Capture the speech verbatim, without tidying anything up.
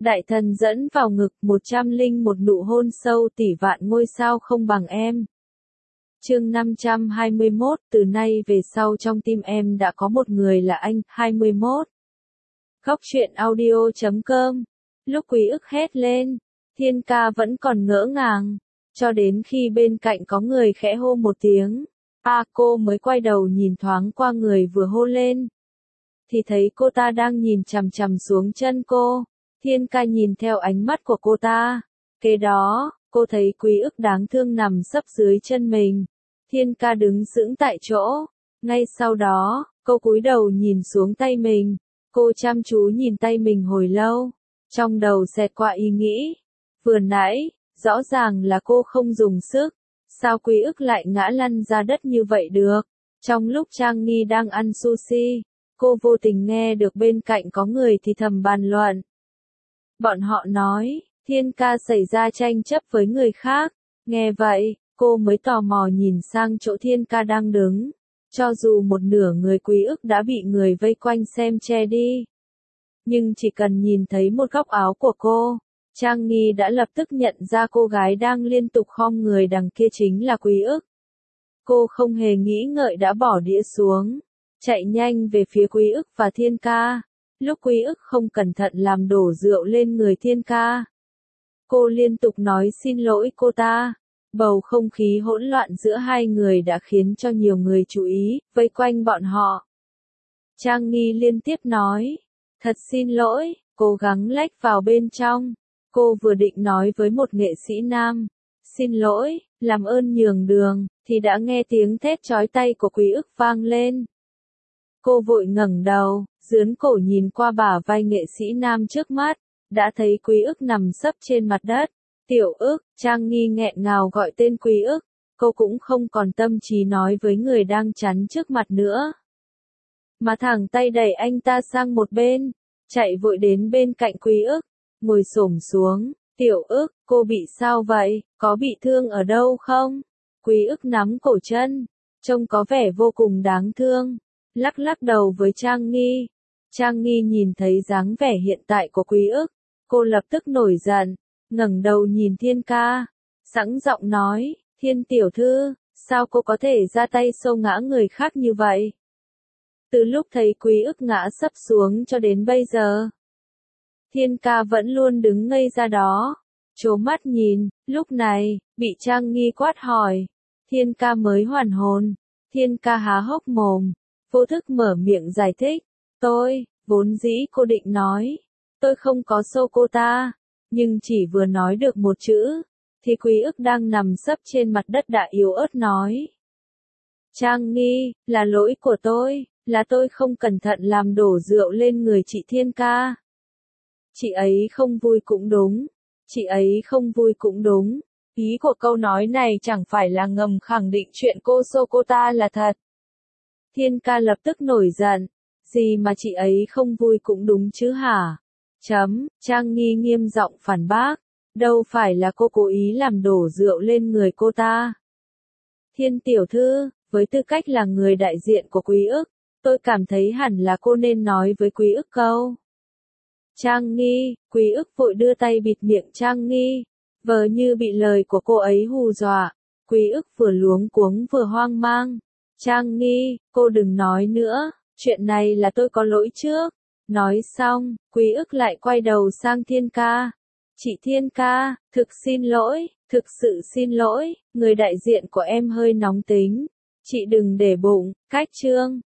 Đại thần dẫn vào ngực, một trăm linh một nụ hôn sâu tỷ vạn ngôi sao không bằng em. Chương năm trăm hai mươi mốt, từ nay về sau trong tim em đã có một người là anh. Hai mươi mốt. Góc truyện audio chấm com. Lúc Quý Ức hét lên, Thiên Ca vẫn còn ngỡ ngàng, cho đến khi bên cạnh có người khẽ hô một tiếng, a cô mới quay đầu nhìn thoáng qua người vừa hô lên. Thì thấy cô ta đang nhìn chằm chằm xuống chân cô. Thiên Ca nhìn theo ánh mắt của cô ta. Kế đó, cô thấy Quý Ức đáng thương nằm sấp dưới chân mình. Thiên Ca đứng sững tại chỗ. Ngay sau đó, cô cúi đầu nhìn xuống tay mình. Cô chăm chú nhìn tay mình hồi lâu. Trong đầu xẹt qua ý nghĩ. Vừa nãy, rõ ràng là cô không dùng sức. Sao Quý Ức lại ngã lăn ra đất như vậy được? Trong lúc Trang Nghi đang ăn sushi, cô vô tình nghe được bên cạnh có người thì thầm bàn luận. Bọn họ nói, Thiên Ca xảy ra tranh chấp với người khác. Nghe vậy, cô mới tò mò nhìn sang chỗ Thiên Ca đang đứng. Cho dù một nửa người Quý Ức đã bị người vây quanh xem che đi. Nhưng chỉ cần nhìn thấy một góc áo của cô, Trang Nghi đã lập tức nhận ra cô gái đang liên tục khom người đằng kia chính là Quý Ức. Cô không hề nghĩ ngợi đã bỏ đĩa xuống, chạy nhanh về phía Quý Ức và Thiên Ca. Lúc Quý Ức không cẩn thận làm đổ rượu lên người Thiên Ca, cô liên tục nói xin lỗi cô ta. Bầu không khí hỗn loạn giữa hai người đã khiến cho nhiều người chú ý, vây quanh bọn họ. Trang Nghi liên tiếp nói, thật xin lỗi, cố gắng lách vào bên trong. Cô vừa định nói với một nghệ sĩ nam, xin lỗi, làm ơn nhường đường, thì đã nghe tiếng thét chói tai của Quý Ức vang lên. Cô vội ngẩng đầu, dướn cổ nhìn qua bả vai nghệ sĩ nam trước mắt, đã thấy Quý Ức nằm sấp trên mặt đất. Tiểu Ức, Trang Nghi nghẹn ngào gọi tên Quý Ức, cô cũng không còn tâm trí nói với người đang chắn trước mặt nữa. Mà thẳng tay đẩy anh ta sang một bên, chạy vội đến bên cạnh Quý Ức, ngồi xổm xuống. Tiểu Ức, cô bị sao vậy, có bị thương ở đâu không? Quý Ức nắm cổ chân, trông có vẻ vô cùng đáng thương, lắc lắc đầu với Trang Nghi. Trang Nghi nhìn thấy dáng vẻ hiện tại của Quý Ức, cô lập tức nổi giận, ngẩng đầu nhìn Thiên Ca, sẵn giọng nói, Thiên tiểu thư, sao cô có thể ra tay xô ngã người khác như vậy? Từ lúc thấy Quý Ức ngã sấp xuống cho đến bây giờ, Thiên Ca vẫn luôn đứng ngây ra đó, trố mắt nhìn. Lúc này, bị Trang Nghi quát hỏi, Thiên Ca mới hoàn hồn. Thiên Ca há hốc mồm, vô thức mở miệng giải thích, tôi, vốn dĩ cô định nói, tôi không có xô cô ta, nhưng chỉ vừa nói được một chữ, thì Quý Ức đang nằm sấp trên mặt đất đã yếu ớt nói. Trang Nghi, là lỗi của tôi, là tôi không cẩn thận làm đổ rượu lên người chị Thiên Ca. Chị ấy không vui cũng đúng, chị ấy không vui cũng đúng. Ý của câu nói này chẳng phải là ngầm khẳng định chuyện cô xô cô ta là thật. Thiên Ca lập tức nổi giận, gì mà chị ấy không vui cũng đúng chứ hả? Chấm, Trang Nghi nghiêm giọng phản bác, đâu phải là cô cố ý làm đổ rượu lên người cô ta. Thiên tiểu thư, với tư cách là người đại diện của Quý Ức, tôi cảm thấy hẳn là cô nên nói với Quý Ức câu. Trang Nghi, Quý Ức vội đưa tay bịt miệng Trang Nghi, vờ như bị lời của cô ấy hù dọa. Quý Ức vừa luống cuống vừa hoang mang. Trang Nghi, cô đừng nói nữa, chuyện này là tôi có lỗi trước. Nói xong, Quý Ức lại quay đầu sang Thiên Ca. Chị Thiên Ca, thực xin lỗi, thực sự xin lỗi, người đại diện của em hơi nóng tính. Chị đừng để bụng, cách chương.